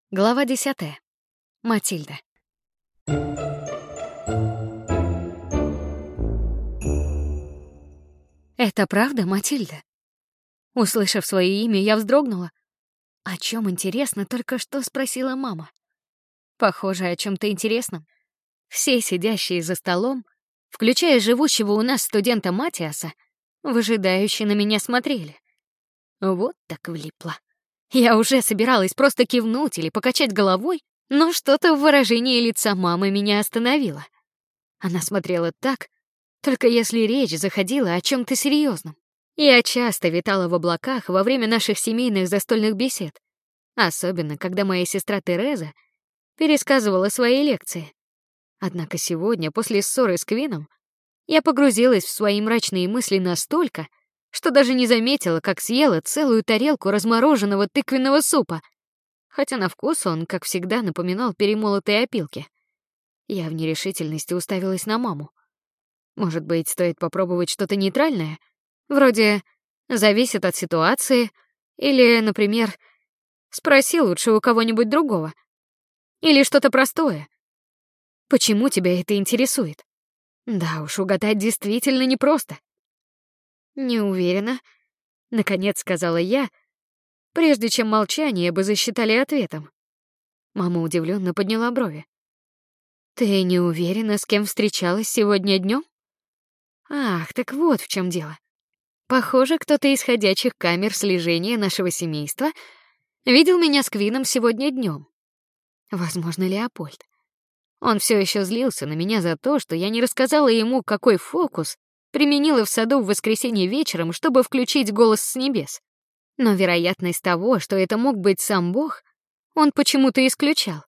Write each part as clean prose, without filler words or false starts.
Глава 10. Матильда. Это правда, Матильда? Услышав свое имя, я вздрогнула. О чем, интересно, только что спросила мама? Похоже, о чем-то интересном. Все сидящие за столом, включая живущего у нас студента Матиаса, выжидающе на меня смотрели. Вот так влипла. Я уже собиралась просто кивнуть или покачать головой, но что-то в выражении лица мамы меня остановило. Она смотрела так, только если речь заходила о чем-то серьезном. Я часто витала в облаках во время наших семейных застольных бесед, особенно когда моя сестра Тереза пересказывала свои лекции. Однако сегодня, после ссоры с Квином, я погрузилась в свои мрачные мысли настолько, что даже не заметила, как съела целую тарелку размороженного тыквенного супа, хотя на вкус он, как всегда, напоминал перемолотые опилки. Я в нерешительности уставилась на маму. Может быть, стоит попробовать что-то нейтральное? Вроде «зависит от ситуации» или, например, «спроси лучше у кого-нибудь другого». Или что-то простое. Почему тебя это интересует? Да уж, угадать действительно непросто. Не уверена, наконец сказала я, прежде чем молчание бы засчитали ответом. Мама удивленно подняла брови. Ты не уверена, с кем встречалась сегодня днем? Ах, так вот в чем дело. Похоже, кто-то из ходячих камер слежения нашего семейства видел меня с Квином сегодня днем. Возможно, Леопольд. Он все еще злился на меня за то, что я не рассказала ему, какой фокус применила в саду в воскресенье вечером, чтобы включить голос с небес. Но вероятность того, что это мог быть сам Бог, он почему-то исключал.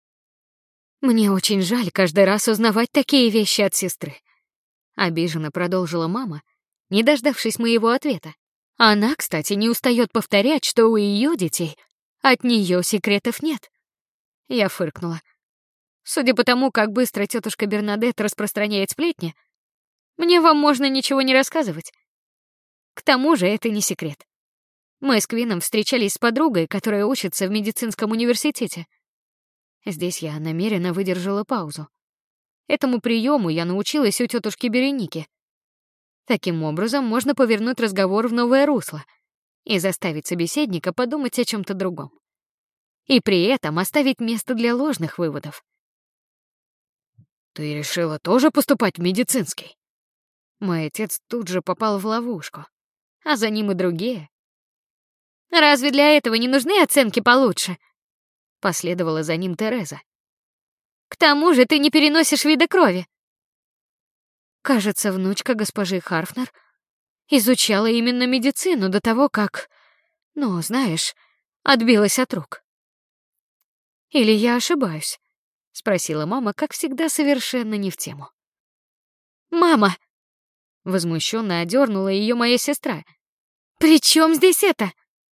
Мне очень жаль каждый раз узнавать такие вещи от сестры. Обиженно продолжила мама, не дождавшись моего ответа. Она, кстати, не устает повторять, что у ее детей от нее секретов нет. Я фыркнула. Судя по тому, как быстро тетушка Бернадетт распространяет сплетни, мне вам можно ничего не рассказывать. К тому же это не секрет. Мы с Квином встречались с подругой, которая учится в медицинском университете. Здесь я намеренно выдержала паузу. Этому приему я научилась у тетушки Береники. Таким образом можно повернуть разговор в новое русло и заставить собеседника подумать о чем-то другом. И при этом оставить место для ложных выводов. Ты решила тоже поступать в медицинский? Мой отец тут же попал в ловушку, а за ним и другие. Разве для этого не нужны оценки получше? Последовала за ним Тереза. К тому же ты не переносишь вида крови. Кажется, внучка госпожи Харфнер изучала именно медицину до того, как, знаешь, отбилась от рук. Или я ошибаюсь? Спросила мама, как всегда, совершенно не в тему. Мама! Возмущенно одернула ее моя сестра. При чем здесь это?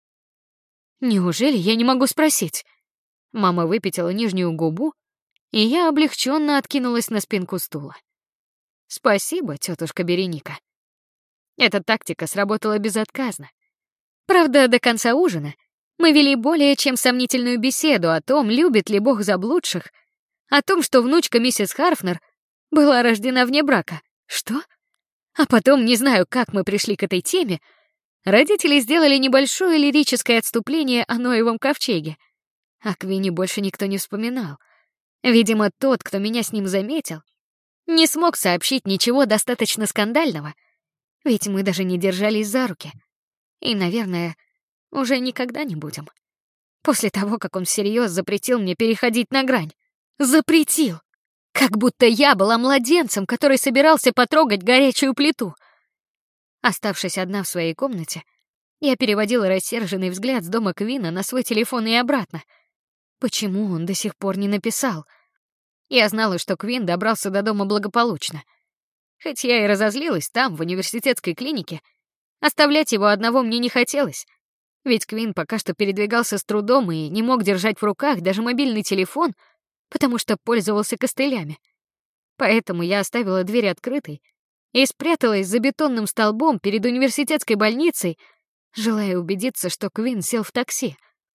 Неужели я не могу спросить? Мама выпятила нижнюю губу, и я облегченно откинулась на спинку стула. Спасибо, тетушка Береника. Эта тактика сработала безотказно. Правда, до конца ужина мы вели более чем сомнительную беседу о том, любит ли Бог заблудших, о том, что внучка миссис Харфнер была рождена вне брака. Что? А потом, не знаю, как мы пришли к этой теме, родители сделали небольшое лирическое отступление о Ноевом ковчеге. О Квине больше никто не вспоминал. Видимо, тот, кто меня с ним заметил, не смог сообщить ничего достаточно скандального, ведь мы даже не держались за руки. И, наверное, уже никогда не будем. После того, как он всерьез запретил мне переходить на грань. Запретил! Как будто я была младенцем, который собирался потрогать горячую плиту. Оставшись одна в своей комнате, я переводила рассерженный взгляд с дома Квина на свой телефон и обратно. Почему он до сих пор не написал? Я знала, что Квин добрался до дома благополучно. Хоть я и разозлилась там, в университетской клинике, оставлять его одного мне не хотелось. Ведь Квин пока что передвигался с трудом и не мог держать в руках даже мобильный телефон, потому что пользовался костылями. Поэтому я оставила дверь открытой и спряталась за бетонным столбом перед университетской больницей, желая убедиться, что Квин сел в такси.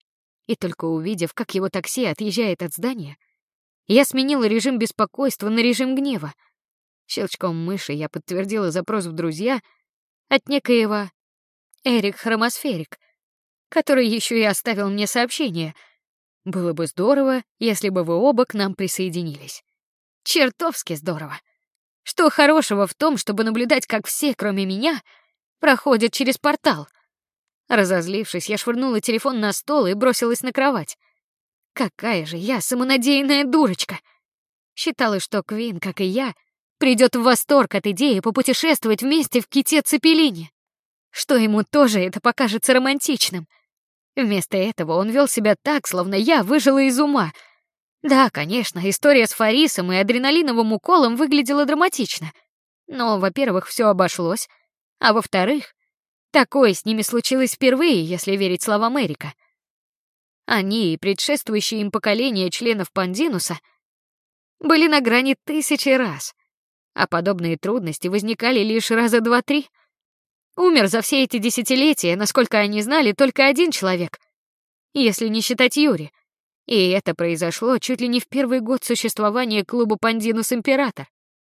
И только увидев, как его такси отъезжает от здания, я сменила режим беспокойства на режим гнева. Щелчком мыши я подтвердила запрос в друзья от некоего Эрик Хромосферик, который еще и оставил мне сообщение: было бы здорово, если бы вы оба к нам присоединились. Чертовски здорово. Что хорошего в том, чтобы наблюдать, как все, кроме меня, проходят через портал? Разозлившись, я швырнула телефон на стол и бросилась на кровать. Какая же я самонадеянная дурочка! Считала, что Квин, как и я, придет в восторг от идеи попутешествовать вместе в ките-цепелине, что ему тоже это покажется романтичным. Вместо этого он вел себя так, словно я выжила из ума. Да, конечно, история с Фарисом и адреналиновым уколом выглядела драматично. Но, во-первых, все обошлось, а во-вторых, такое с ними случилось впервые, если верить словам Эрика. Они и предшествующие им поколения членов Пандинуса были на грани 1000 раз, а подобные трудности возникали лишь раза 2-3. Умер за все эти десятилетия, насколько они знали, только один человек, если не считать Юри. И это произошло чуть ли не в первый год существования клуба Пандинус Император.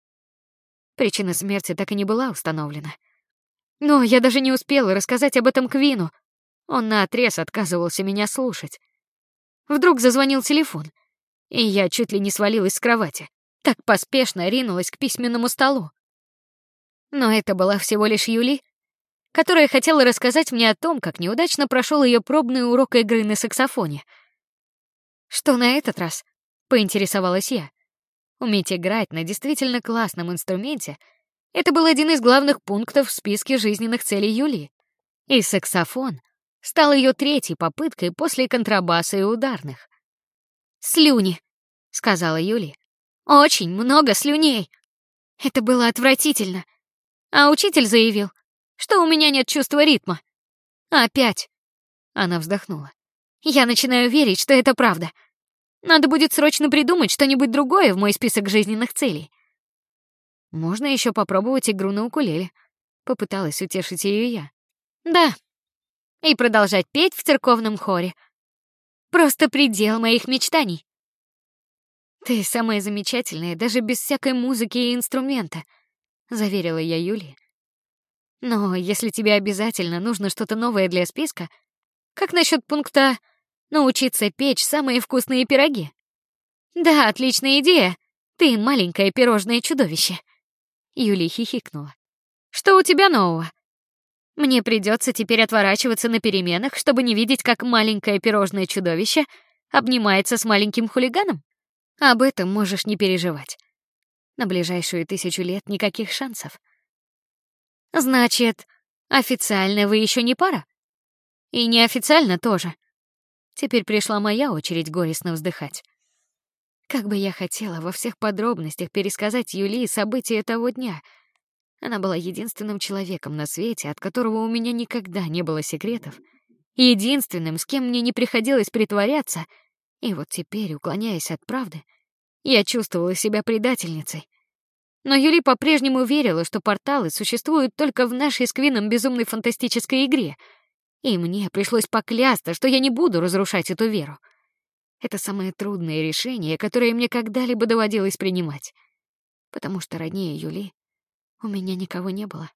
Причина смерти так и не была установлена. Но я даже не успела рассказать об этом Квину. Он наотрез отказывался меня слушать. Вдруг зазвонил телефон, и я чуть ли не свалилась с кровати. Так поспешно ринулась к письменному столу. Но это была всего лишь Юли, которая хотела рассказать мне о том, как неудачно прошел ее пробный урок игры на саксофоне. Что на этот раз? Поинтересовалась я. Уметь играть на действительно классном инструменте — это был один из главных пунктов в списке жизненных целей Юли. И саксофон стал ее третьей попыткой после контрабаса и ударных. «Слюни», — сказала Юли. «Очень много слюней. Это было отвратительно. А учитель заявил, что у меня нет чувства ритма. Опять». Она вздохнула. «Я начинаю верить, что это правда. Надо будет срочно придумать что-нибудь другое в мой список жизненных целей». «Можно еще попробовать игру на укулеле», — попыталась утешить ее я. «Да, и продолжать петь в церковном хоре. Просто предел моих мечтаний». «Ты самая замечательная, даже без всякой музыки и инструмента», — заверила я Юли. «Но если тебе обязательно нужно что-то новое для списка, как насчет пункта «научиться печь самые вкусные пироги»?» «Да, отличная идея. Ты маленькое пирожное чудовище». Юли хихикнула. «Что у тебя нового?» «Мне придется теперь отворачиваться на переменах, чтобы не видеть, как маленькое пирожное чудовище обнимается с маленьким хулиганом? Об этом можешь не переживать. На ближайшую 1000 лет никаких шансов». «Значит, официально вы еще не пара? И неофициально тоже?» Теперь пришла моя очередь горестно вздыхать. Как бы я хотела во всех подробностях пересказать Юлии события того дня. Она была единственным человеком на свете, от которого у меня никогда не было секретов, единственным, с кем мне не приходилось притворяться, и вот теперь, уклоняясь от правды, я чувствовала себя предательницей. Но Юли по-прежнему верила, что порталы существуют только в нашей с Квином безумной фантастической игре, и мне пришлось поклясться, что я не буду разрушать эту веру. Это самое трудное решение, которое мне когда-либо доводилось принимать, потому что роднее Юли у меня никого не было.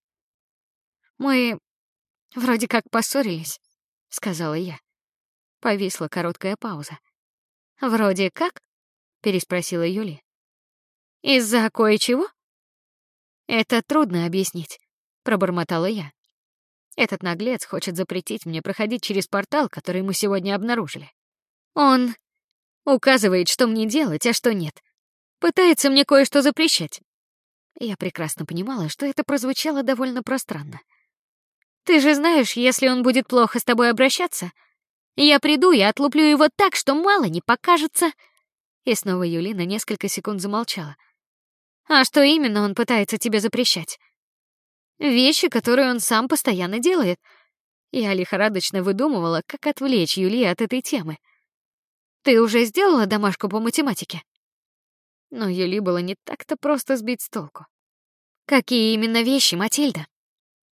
«Мы вроде как поссорились», — сказала я. Повисла короткая пауза. «Вроде как?» — переспросила Юли. «Из-за кое-чего?» «Это трудно объяснить», — пробормотала я. «Этот наглец хочет запретить мне проходить через портал, который мы сегодня обнаружили. Он указывает, что мне делать, а что нет. Пытается мне кое-что запрещать». Я прекрасно понимала, что это прозвучало довольно пространно. «Ты же знаешь, если он будет плохо с тобой обращаться, я приду и отлуплю его так, что мало не покажется». И снова Юли на несколько секунд замолчала. «А что именно он пытается тебе запрещать?» «Вещи, которые он сам постоянно делает». Я лихорадочно выдумывала, как отвлечь Юли от этой темы. «Ты уже сделала домашку по математике?» Но Юли было не так-то просто сбить с толку. «Какие именно вещи, Матильда?»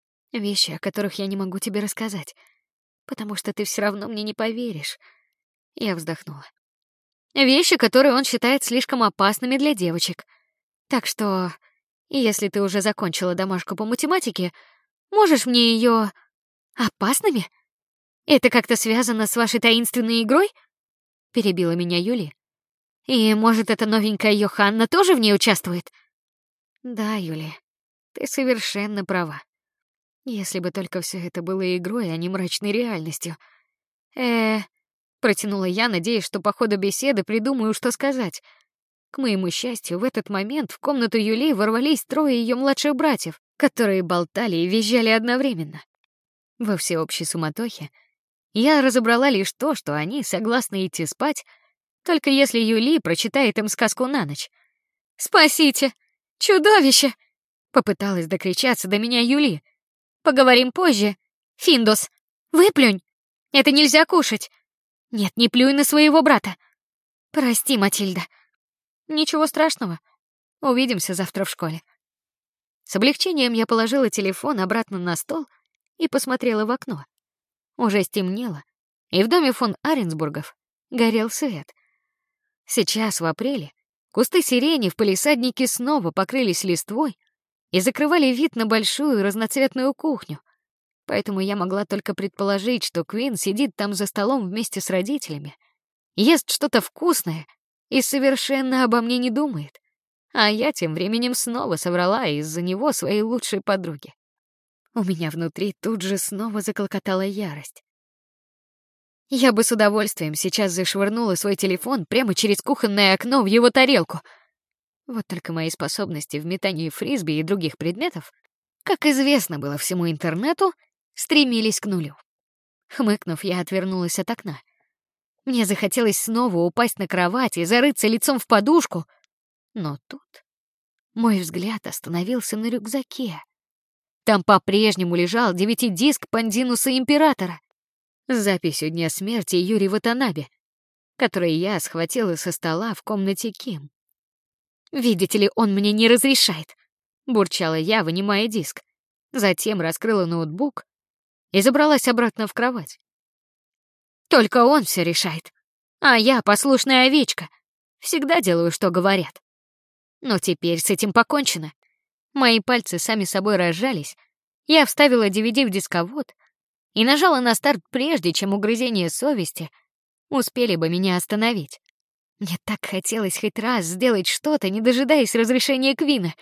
«Вещи, о которых я не могу тебе рассказать, потому что ты все равно мне не поверишь. Я вздохнула. Вещи, которые он считает слишком опасными для девочек. Так что, если ты уже закончила домашку по математике, можешь мне ее опасными? Это как-то связано с вашей таинственной игрой? Перебила меня Юли. И, может, эта новенькая Йоханна тоже в ней участвует? Да, Юли, ты совершенно права. Если бы только все это было игрой, а не мрачной реальностью. Протянула я, надеясь, что по ходу беседы придумаю, что сказать. К моему счастью, в этот момент в комнату Юли ворвались трое ее младших братьев, которые болтали и визжали одновременно. Во всеобщей суматохе я разобрала лишь то, что они согласны идти спать, только если Юли прочитает им сказку на ночь. «Спасите! Чудовище!» — попыталась докричаться до меня Юли. «Поговорим позже. Финдус, выплюнь! Это нельзя кушать! Нет, не плюй на своего брата! Прости, Матильда!» «Ничего страшного. Увидимся завтра в школе». С облегчением я положила телефон обратно на стол и посмотрела в окно. Уже стемнело, и в доме фон Аренсбургов горел свет. Сейчас, в апреле, кусты сирени в палисаднике снова покрылись листвой и закрывали вид на большую разноцветную кухню, поэтому я могла только предположить, что Квин сидит там за столом вместе с родителями, ест что-то вкусное и совершенно обо мне не думает, а я тем временем снова соврала из-за него своей лучшей подруге. У меня внутри тут же снова заклокотала ярость. Я бы с удовольствием сейчас зашвырнула свой телефон прямо через кухонное окно в его тарелку. Вот только мои способности в метании фрисби и других предметов, как известно было всему интернету, стремились к нулю. Хмыкнув, я отвернулась от окна. Мне захотелось снова упасть на кровать и зарыться лицом в подушку, но тут мой взгляд остановился на рюкзаке. Там по-прежнему лежал DVD-диск Пандинуса Императора с записью дня смерти Юри Ватанабе, который я схватила со стола в комнате Ким. «Видите ли, он мне не разрешает», — бурчала я, вынимая диск. Затем раскрыла ноутбук и забралась обратно в кровать. «Только он все решает, а я послушная овечка, всегда делаю, что говорят». Но теперь с этим покончено. Мои пальцы сами собой разжались, я вставила DVD в дисковод и нажала на старт, прежде чем угрызения совести успели бы меня остановить. Мне так хотелось хоть раз сделать что-то, не дожидаясь разрешения Квина.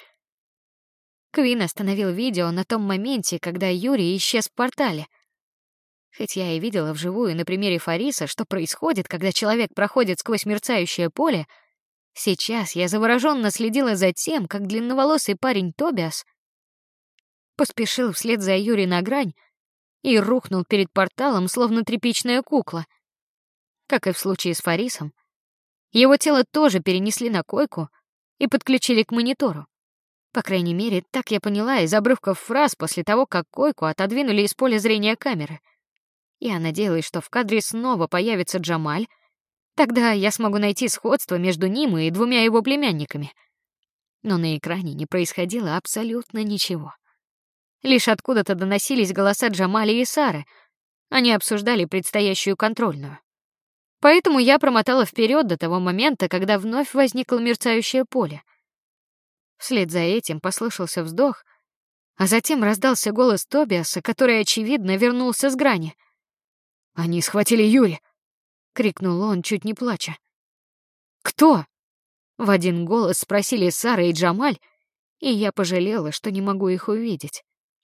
Квин остановил видео на том моменте, когда Юрий исчез в портале. Хоть я и видела вживую на примере Фариса, что происходит, когда человек проходит сквозь мерцающее поле, сейчас я завороженно следила за тем, как длинноволосый парень Тобиас поспешил вслед за Юри на грань и рухнул перед порталом, словно тряпичная кукла. Как и в случае с Фарисом, его тело тоже перенесли на койку и подключили к монитору. По крайней мере, так я поняла из обрывков фраз после того, как койку отодвинули из поля зрения камеры. Я надеялась, что в кадре снова появится Джамаль, тогда я смогу найти сходство между ним и двумя его племянниками. Но на экране не происходило абсолютно ничего. Лишь откуда-то доносились голоса Джамали и Сары. Они обсуждали предстоящую контрольную. Поэтому я промотала вперед до того момента, когда вновь возникло мерцающее поле. Вслед за этим послышался вздох, а затем раздался голос Тобиаса, который, очевидно, вернулся с грани. «Они схватили Юри!» — крикнул он, чуть не плача. «Кто?» — в один голос спросили Сара и Джамаль, и я пожалела, что не могу их увидеть.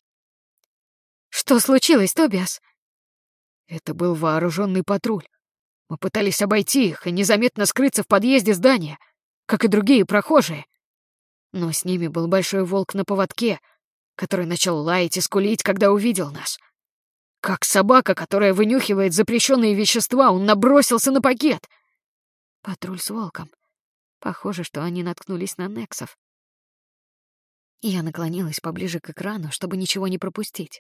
«Что случилось, Тобиас?» «Это был вооруженный патруль. Мы пытались обойти их и незаметно скрыться в подъезде здания, как и другие прохожие. Но с ними был большой волк на поводке, который начал лаять и скулить, когда увидел нас. Как собака, которая вынюхивает запрещенные вещества, он набросился на пакет. Патруль с волком. Похоже, что они наткнулись на Нексов. Я наклонилась поближе к экрану, чтобы ничего не пропустить.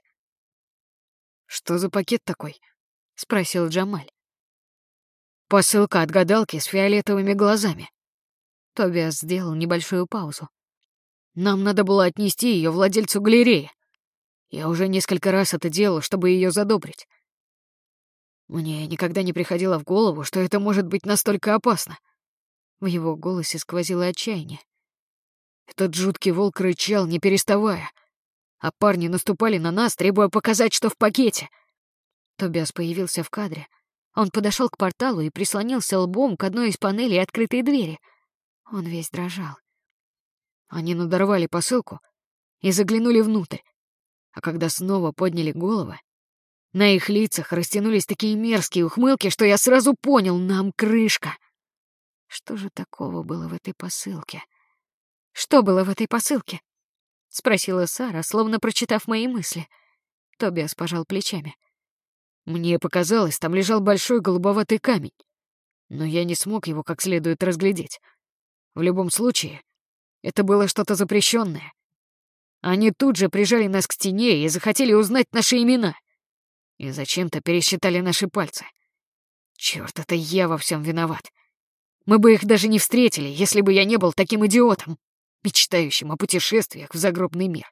«Что за пакет такой?» — спросил Джамаль. «Посылка от гадалки с фиолетовыми глазами». Тобиас сделал небольшую паузу. «Нам надо было отнести ее владельцу галереи. Я уже несколько раз это делал, чтобы ее задобрить. Мне никогда не приходило в голову, что это может быть настолько опасно. В его голосе сквозило отчаяние. Этот жуткий волк рычал, не переставая, а парни наступали на нас, требуя показать, что в пакете. Тобиас появился в кадре. Он подошел к порталу и прислонился лбом к одной из панелей открытой двери. Он весь дрожал. Они надорвали посылку и заглянули внутрь, а когда снова подняли головы, на их лицах растянулись такие мерзкие ухмылки, что я сразу понял — нам крышка. Что же такого было в этой посылке? Что было в этой посылке? Спросила Сара, словно прочитав мои мысли. Тобиас пожал плечами. Мне показалось, там лежал большой голубоватый камень, но я не смог его как следует разглядеть. В любом случае, это было что-то запрещенное. Они тут же прижали нас к стене и захотели узнать наши имена. И зачем-то пересчитали наши пальцы. Чёрт, это я во всем виноват. Мы бы их даже не встретили, если бы я не был таким идиотом, мечтающим о путешествиях в загробный мир.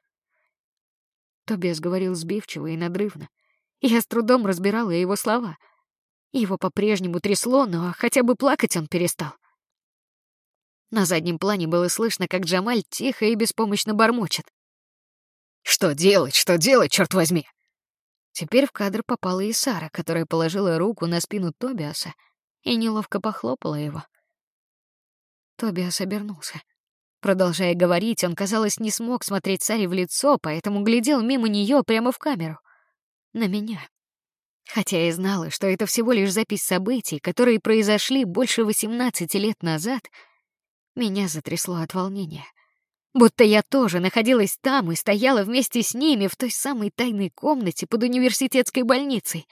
Тобиас говорил сбивчиво и надрывно. Я с трудом разбирала его слова. Его по-прежнему трясло, но хотя бы плакать он перестал. На заднем плане было слышно, как Джамаль тихо и беспомощно бормочет. Что делать, черт возьми? Теперь в кадр попала и Сара, которая положила руку на спину Тобиаса и неловко похлопала его. Тобиас обернулся. Продолжая говорить, он, казалось, не смог смотреть Саре в лицо, поэтому глядел мимо нее прямо в камеру. На меня. Хотя и знала, что это всего лишь запись событий, которые произошли больше 18 лет назад, меня затрясло от волнения. Будто я тоже находилась там и стояла вместе с ними в той самой тайной комнате под университетской больницей.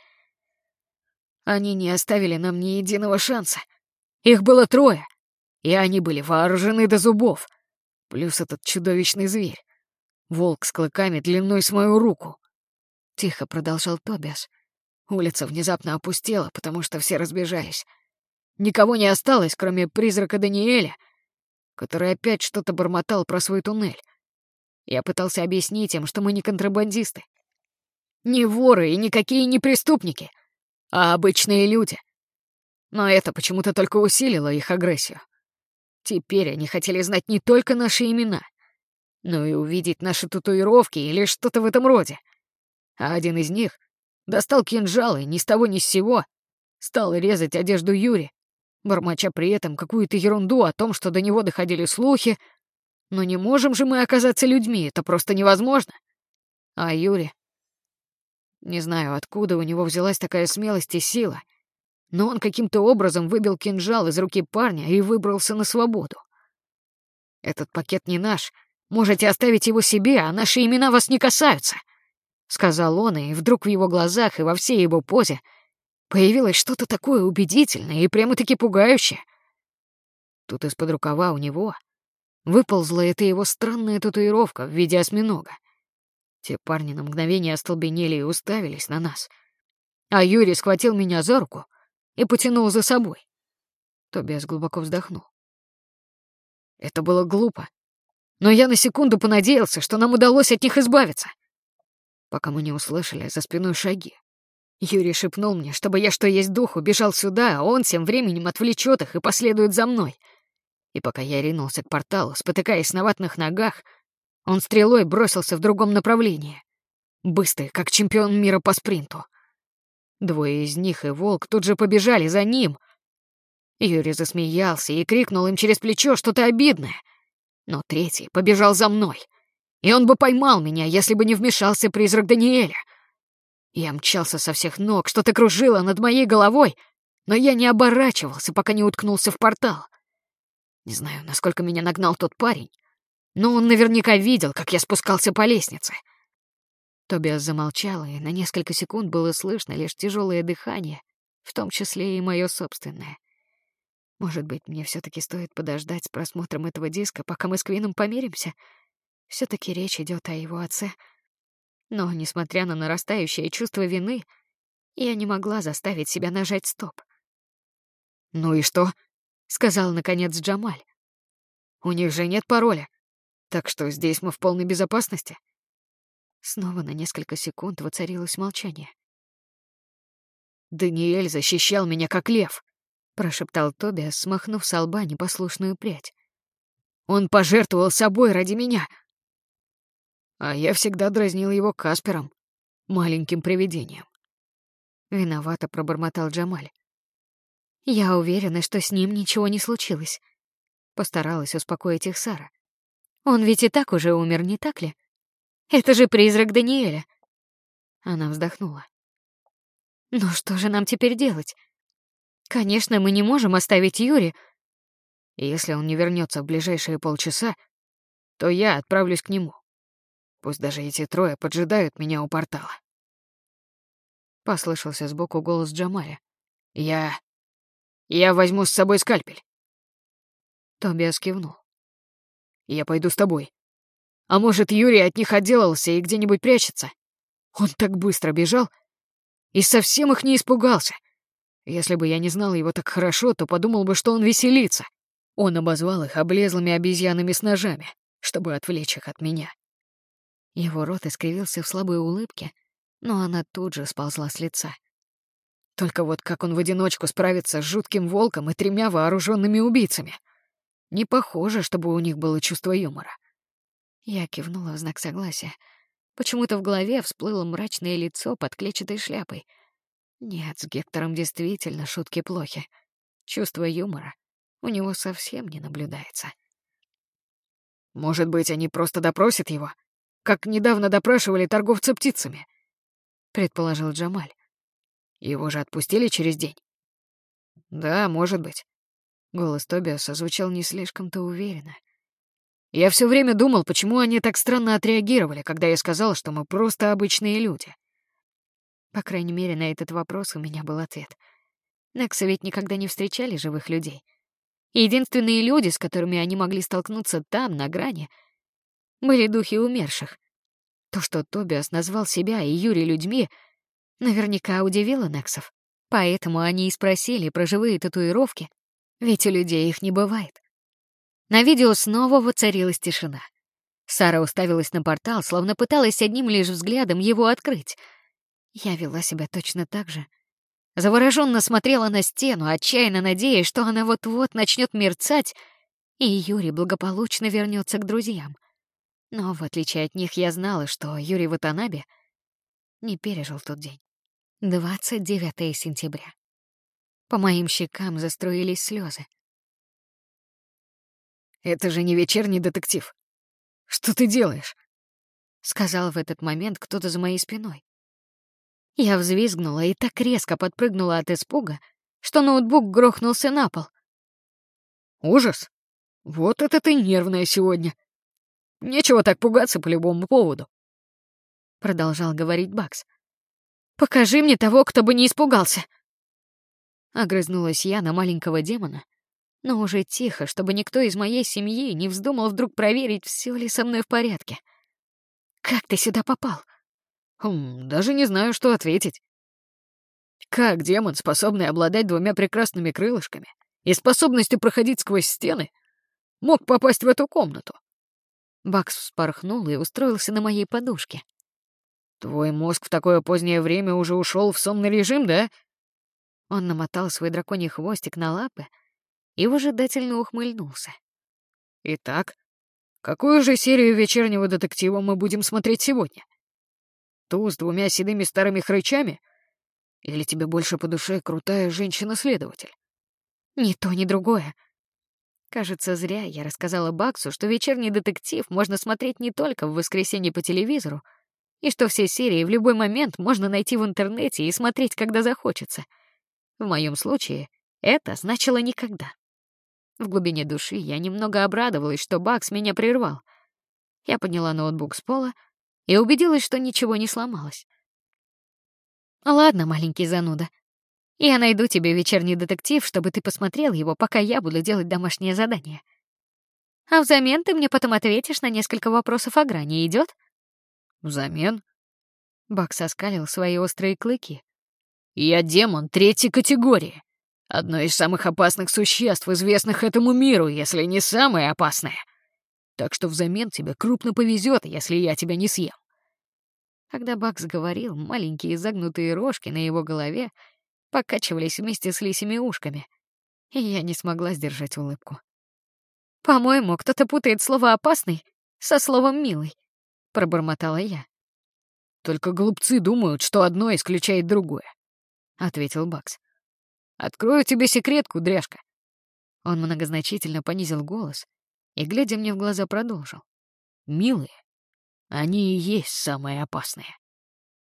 Они не оставили нам ни единого шанса. Их было 3, и они были вооружены до зубов. Плюс этот чудовищный зверь. Волк с клыками длиной с мою руку. Тихо продолжал Тобиас. Улица внезапно опустела, потому что все разбежались. Никого не осталось, кроме призрака Даниэля, который опять что-то бормотал про свой туннель. Я пытался объяснить им, что мы не контрабандисты, не воры и никакие не преступники, а обычные люди. Но это почему-то только усилило их агрессию. Теперь они хотели знать не только наши имена, но и увидеть наши татуировки или что-то в этом роде. А один из них достал кинжал и ни с того ни с сего стал резать одежду Юри, бормоча при этом какую-то ерунду о том, что до него доходили слухи. Но не можем же мы оказаться людьми, это просто невозможно. А Юри... Не знаю, откуда у него взялась такая смелость и сила, но он каким-то образом выбил кинжал из руки парня и выбрался на свободу. «Этот пакет не наш. Можете оставить его себе, а наши имена вас не касаются», — сказал он, и вдруг в его глазах и во всей его позе появилось что-то такое убедительное и прямо-таки пугающее. Тут из-под рукава у него выползла эта его странная татуировка в виде осьминога. Те парни на мгновение остолбенели и уставились на нас. А Юрий схватил меня за руку и потянул за собой. Тобиас глубоко вздохнул. Это было глупо, но я на секунду понадеялся, что нам удалось от них избавиться, пока мы не услышали за спиной шаги. Юрий шепнул мне, чтобы я, что есть духу, бежал сюда, а он тем временем отвлечет их и последует за мной. И пока я ринулся к порталу, спотыкаясь на ватных ногах, он стрелой бросился в другом направлении, быстрый, как чемпион мира по спринту. 2 из них и волк тут же побежали за ним. Юрий засмеялся и крикнул им через плечо что-то обидное, но 3 побежал за мной, и он бы поймал меня, если бы не вмешался призрак Даниэля. Я мчался со всех ног, что-то кружило над моей головой, но я не оборачивался, пока не уткнулся в портал. Не знаю, насколько меня нагнал тот парень, но он наверняка видел, как я спускался по лестнице. Тобиас замолчал, и на несколько секунд было слышно лишь тяжелое дыхание, в том числе и мое собственное. Может быть, мне все-таки стоит подождать с просмотром этого диска, пока мы с Квином помиримся? Все-таки речь идет о его отце. Но, несмотря на нарастающее чувство вины, я не могла заставить себя нажать стоп. «Ну и что?» — сказал, наконец, Джамаль. «У них же нет пароля, так что здесь мы в полной безопасности». Снова на несколько секунд воцарилось молчание. Даниэль защищал меня как лев», — прошептал Тобиас, смахнув со лба непослушную прядь. «Он пожертвовал собой ради меня. А я всегда дразнил его Каспером, маленьким привидением». Виновато пробормотал Джамаль. «Я уверена, что с ним ничего не случилось», — постаралась успокоить их Сара. «Он ведь и так уже умер, не так ли? Это же призрак Даниэля». Она вздохнула. «Ну что же нам теперь делать? Конечно, мы не можем оставить Юри. Если он не вернется в ближайшие полчаса, то я отправлюсь к нему. Пусть даже эти трое поджидают меня у портала». Послышался сбоку голос Джамаля. Я возьму с собой скальпель». Тобиас кивнул. «Я пойду с тобой. А может, Юрий от них отделался и где-нибудь прячется? Он так быстро бежал и совсем их не испугался. Если бы я не знал его так хорошо, то подумал бы, что он веселится. Он обозвал их облезлыми обезьянами с ножами, чтобы отвлечь их от меня». Его рот искривился в слабой улыбке, но она тут же сползла с лица. Только вот как он в одиночку справится с жутким волком и 3 вооруженными убийцами? Не похоже, чтобы у них было чувство юмора. Я кивнула в знак согласия. Почему-то в голове всплыло мрачное лицо под клетчатой шляпой. Нет, с Гектором действительно шутки плохи. Чувство юмора у него совсем не наблюдается. Может быть, они просто допросят его, как недавно допрашивали торговца птицами, предположил Джамаль. Его же отпустили через день. Да, может быть. Голос Тобиаса звучал не слишком-то уверенно. Я все время думал, почему они так странно отреагировали, когда я сказал, что мы просто обычные люди. По крайней мере, на этот вопрос у меня был ответ. Нексы ведь никогда не встречали живых людей. Единственные люди, с которыми они могли столкнуться там, на грани, были духи умерших. То, что Тобиас назвал себя и Юри людьми, наверняка удивило Нексов. Поэтому они и спросили про живые татуировки, ведь у людей их не бывает. На видео снова воцарилась тишина. Сара уставилась на портал, словно пыталась одним лишь взглядом его открыть. Я вела себя точно так же. Завороженно смотрела на стену, отчаянно надеясь, что она вот-вот начнет мерцать, и Юрий благополучно вернется к друзьям. Но, в отличие от них, я знала, что Юрий Ватанаbe не пережил тот день. 29 сентября. По моим щекам заструились слезы. «Это же не вечерний детектив. Что ты делаешь?» — сказал в этот момент кто-то за моей спиной. Я взвизгнула и так резко подпрыгнула от испуга, что ноутбук грохнулся на пол. «Ужас! Вот это ты нервная сегодня. Нечего так пугаться по любому поводу», — продолжал говорить Бакс. «Покажи мне того, кто бы не испугался!» Огрызнулась я на маленького демона, но уже тихо, чтобы никто из моей семьи не вздумал вдруг проверить, все ли со мной в порядке. «Как ты сюда попал?» Даже не знаю, что ответить. Как демон, способный обладать 2 прекрасными крылышками и способностью проходить сквозь стены, мог попасть в эту комнату? Бакс вспорхнул и устроился на моей подушке. Твой мозг в такое позднее время уже ушел в сонный режим, да? Он намотал свой драконий хвостик на лапы и выжидательно ухмыльнулся. Итак, какую же серию вечернего детектива мы будем смотреть сегодня? Ту с 2 седыми старыми хрычами? Или тебе больше по душе крутая женщина-следователь? Ни то, ни другое. Кажется, зря я рассказала Баксу, что вечерний детектив можно смотреть не только в воскресенье по телевизору, и что все серии в любой момент можно найти в интернете и смотреть, когда захочется. В моем случае это значило никогда. В глубине души я немного обрадовалась, что Бакс меня прервал. Я подняла ноутбук с пола и убедилась, что ничего не сломалось. «Ладно, маленький зануда. Я найду тебе вечерний детектив, чтобы ты посмотрел его, пока я буду делать домашнее задание. А взамен ты мне потом ответишь на несколько вопросов о грани. Идет?» «Взамен?» Бакс оскалил свои острые клыки. «Я демон 3-й категории. Одно из самых опасных существ, известных этому миру, если не самое опасное. Так что взамен тебе крупно повезет, если я тебя не съем». Когда Бакс говорил, маленькие загнутые рожки на его голове покачивались вместе с лисьими ушками, и я не смогла сдержать улыбку. «По-моему, кто-то путает слово «опасный» со словом «милый», — пробормотала я. «Только глупцы думают, что одно исключает другое», — ответил Бакс. «Открою тебе секрет, кудряшка». Он многозначительно понизил голос и, глядя мне в глаза, продолжил. «Милые, они и есть самые опасные».